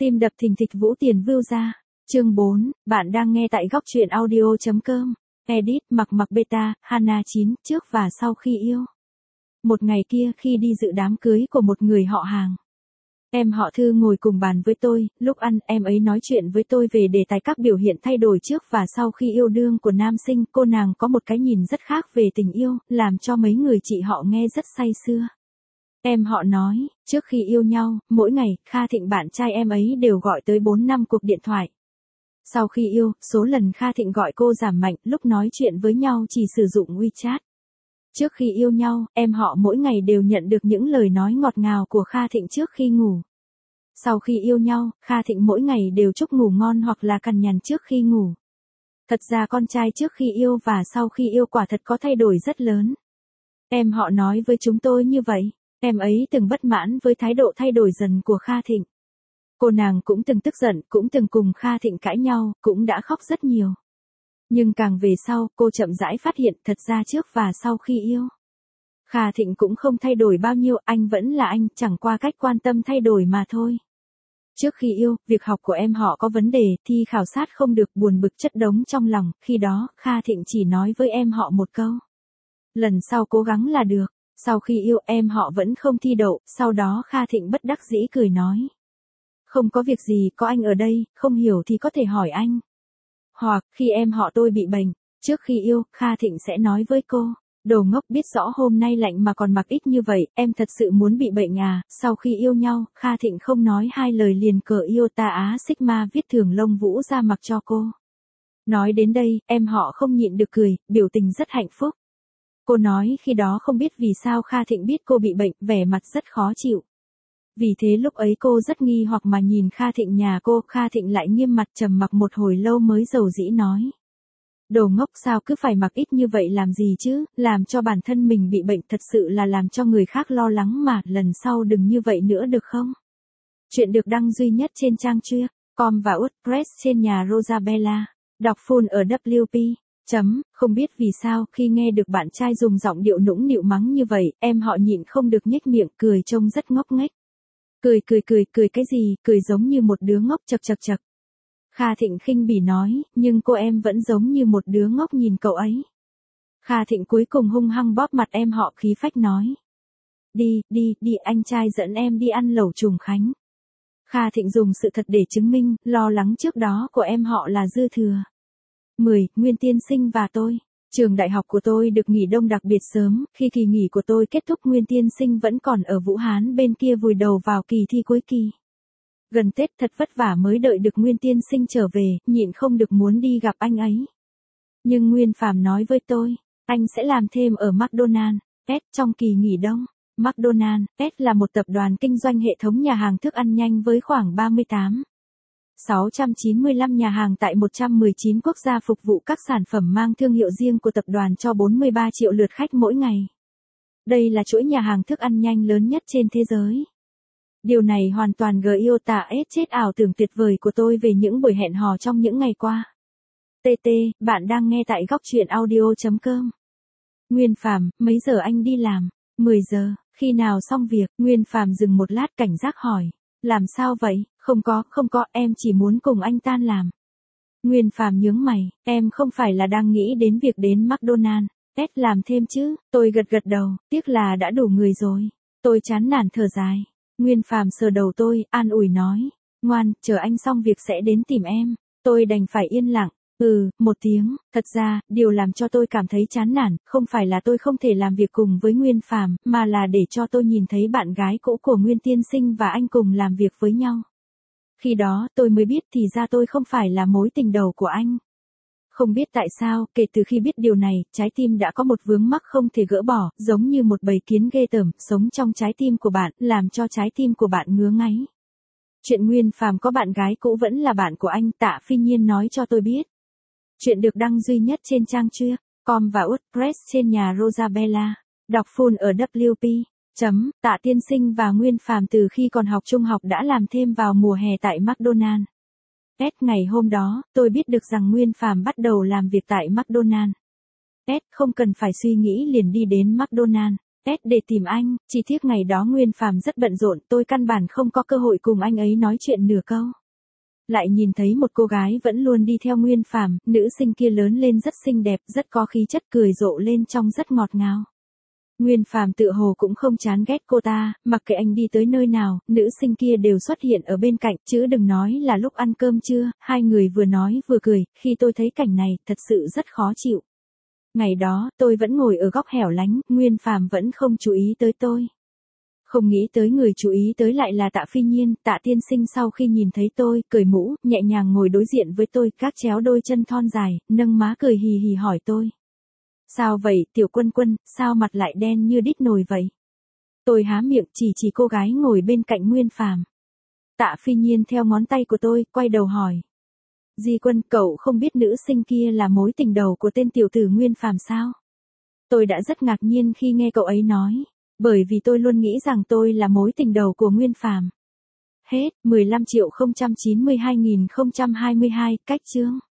Tim đập thình thịch Vũ Tiền Vưu ra. Chương 4, bạn đang nghe tại góc truyện audio.com. Edit mặc beta, Hana 9, trước và sau khi yêu. Một ngày kia khi đi dự đám cưới của một người họ hàng. Em họ Thư ngồi cùng bàn với tôi, lúc ăn em ấy nói chuyện với tôi về đề tài các biểu hiện thay đổi trước và sau khi yêu đương của nam sinh. Cô nàng có một cái nhìn rất khác về tình yêu, làm cho mấy người chị họ nghe rất say sưa. Em họ nói, trước khi yêu nhau, mỗi ngày, Kha Thịnh bạn trai em ấy đều gọi tới 4-5 cuộc điện thoại. Sau khi yêu, số lần Kha Thịnh gọi cô giảm mạnh, lúc nói chuyện với nhau chỉ sử dụng WeChat. Trước khi yêu nhau, em họ mỗi ngày đều nhận được những lời nói ngọt ngào của Kha Thịnh trước khi ngủ. Sau khi yêu nhau, Kha Thịnh mỗi ngày đều chúc ngủ ngon hoặc là cằn nhằn trước khi ngủ. Thật ra con trai trước khi yêu và sau khi yêu quả thật có thay đổi rất lớn. Em họ nói với chúng tôi như vậy. Em ấy từng bất mãn với thái độ thay đổi dần của Kha Thịnh. Cô nàng cũng từng tức giận, cũng từng cùng Kha Thịnh cãi nhau, cũng đã khóc rất nhiều. Nhưng càng về sau, cô chậm rãi phát hiện thật ra trước và sau khi yêu. Kha Thịnh cũng không thay đổi bao nhiêu, anh vẫn là anh, chẳng qua cách quan tâm thay đổi mà thôi. Trước khi yêu, việc học của em họ có vấn đề, thi khảo sát không được, buồn bực chất đống trong lòng, khi đó, Kha Thịnh chỉ nói với em họ một câu. Lần sau cố gắng là được. Sau khi yêu em họ vẫn không thi đậu, sau đó Kha Thịnh bất đắc dĩ cười nói. Không có việc gì, có anh ở đây, không hiểu thì có thể hỏi anh. Hoặc, khi em họ tôi bị bệnh, trước khi yêu, Kha Thịnh sẽ nói với cô. Đồ ngốc, biết rõ hôm nay lạnh mà còn mặc ít như vậy, em thật sự muốn bị bệnh à? Sau khi yêu nhau, Kha Thịnh không nói hai lời liền cờ yêu ta Á Sigma viết thường lông vũ ra mặc cho cô. Nói đến đây, em họ không nhịn được cười, biểu tình rất hạnh phúc. Cô nói khi đó không biết vì sao Kha Thịnh biết cô bị bệnh, vẻ mặt rất khó chịu. Vì thế lúc ấy cô rất nghi hoặc mà nhìn Kha Thịnh nhà cô, Kha Thịnh lại nghiêm mặt trầm mặc một hồi lâu mới dầu dĩ nói. Đồ ngốc, sao cứ phải mặc ít như vậy làm gì chứ, làm cho bản thân mình bị bệnh thật sự là làm cho người khác lo lắng mà, lần sau đừng như vậy nữa được không? Chuyện được đăng duy nhất trên trang truyện.com và WordPress trên nhà Rosabella. Đọc full ở WP. Không biết vì sao, khi nghe được bạn trai dùng giọng điệu nũng nịu mắng như vậy, em họ nhịn không được nhếch miệng, cười trông rất ngốc nghếch. Cười cái gì, cười giống như một đứa ngốc chậc. Kha Thịnh khinh bỉ nói, nhưng cô em vẫn giống như một đứa ngốc nhìn cậu ấy. Kha Thịnh cuối cùng hung hăng bóp mặt em họ khí phách nói. Đi, anh trai dẫn em đi ăn lẩu Trùng Khánh. Kha Thịnh dùng sự thật để chứng minh, lo lắng trước đó của em họ là dư thừa. 10. Nguyên tiên sinh và tôi. Trường đại học của tôi được nghỉ đông đặc biệt sớm, khi kỳ nghỉ của tôi kết thúc Nguyên tiên sinh vẫn còn ở Vũ Hán bên kia vùi đầu vào kỳ thi cuối kỳ. Gần Tết thật vất vả mới đợi được Nguyên tiên sinh trở về, nhịn không được muốn đi gặp anh ấy. Nhưng Nguyên Phàm nói với tôi, anh sẽ làm thêm ở McDonald's trong kỳ nghỉ đông. McDonald's là một tập đoàn kinh doanh hệ thống nhà hàng thức ăn nhanh với khoảng 695 nhà hàng tại 119 quốc gia phục vụ các sản phẩm mang thương hiệu riêng của tập đoàn cho 43 triệu lượt khách mỗi ngày. Đây là chuỗi nhà hàng thức ăn nhanh lớn nhất trên thế giới. Điều này hoàn toàn chết ảo tưởng tuyệt vời của tôi về những buổi hẹn hò trong những ngày qua. Bạn đang nghe tại góc truyện audio.com. Nguyên Phàm, mấy giờ anh đi làm? 10 giờ, khi nào xong việc? Nguyên Phàm dừng một lát cảnh giác hỏi. Làm sao vậy? Không có, em chỉ muốn cùng anh tan làm. Nguyên Phàm nhướng mày, em không phải là đang nghĩ đến việc đến McDonald's làm thêm chứ? Tôi gật đầu, tiếc là đã đủ người rồi. Tôi chán nản thở dài. Nguyên Phàm sờ đầu tôi, an ủi nói, ngoan, chờ anh xong việc sẽ đến tìm em. Tôi đành phải yên lặng. Một tiếng, thật ra, điều làm cho tôi cảm thấy chán nản, không phải là tôi không thể làm việc cùng với Nguyên Phàm, mà là để cho tôi nhìn thấy bạn gái cũ của Nguyên tiên sinh và anh cùng làm việc với nhau. Khi đó, tôi mới biết thì ra tôi không phải là mối tình đầu của anh. Không biết tại sao, kể từ khi biết điều này, trái tim đã có một vướng mắc không thể gỡ bỏ, giống như một bầy kiến ghê tởm, sống trong trái tim của bạn, làm cho trái tim của bạn ngứa ngáy. Chuyện Nguyên Phàm có bạn gái cũ vẫn là bạn của anh, Tạ Phi Nhiên nói cho tôi biết. Chuyện được đăng duy nhất trên trang truyện.com và WordPress trên nhà Rosabella. Đọc full ở WP. Tạ tiên sinh và Nguyên Phàm từ khi còn học trung học đã làm thêm vào mùa hè tại McDonald's. Ngày hôm đó, tôi biết được rằng Nguyên Phàm bắt đầu làm việc tại McDonald's. Không cần phải suy nghĩ liền đi đến McDonald's. để tìm anh, chỉ tiếc ngày đó Nguyên Phàm rất bận rộn, tôi căn bản không có cơ hội cùng anh ấy nói chuyện nửa câu. Lại nhìn thấy một cô gái vẫn luôn đi theo Nguyên Phàm, nữ sinh kia lớn lên rất xinh đẹp, rất có khí chất, cười rộ lên trông rất ngọt ngào. Nguyên Phàm tựa hồ cũng không chán ghét cô ta, mặc kệ anh đi tới nơi nào, nữ sinh kia đều xuất hiện ở bên cạnh, chứ đừng nói là lúc ăn cơm trưa, hai người vừa nói vừa cười, khi tôi thấy cảnh này, thật sự rất khó chịu. Ngày đó, tôi vẫn ngồi ở góc hẻo lánh, Nguyên Phàm vẫn không chú ý tới tôi. Không nghĩ tới người chú ý tới lại là Tạ Phi Nhiên, Tạ tiên sinh sau khi nhìn thấy tôi, cởi mũ, nhẹ nhàng ngồi đối diện với tôi, các chéo đôi chân thon dài, nâng má cười hì hì hỏi tôi. Sao vậy, Tiểu Quân Quân, sao mặt lại đen như đít nồi vậy? Tôi há miệng chỉ cô gái ngồi bên cạnh Nguyên Phàm. Tạ Phi Nhiên theo ngón tay của tôi, quay đầu hỏi. Di Quân, cậu không biết nữ sinh kia là mối tình đầu của tên tiểu tử Nguyên Phàm sao? Tôi đã rất ngạc nhiên khi nghe cậu ấy nói, bởi vì tôi luôn nghĩ rằng tôi là mối tình đầu của Nguyên Phàm. Hết, 15.092.022, cách chương.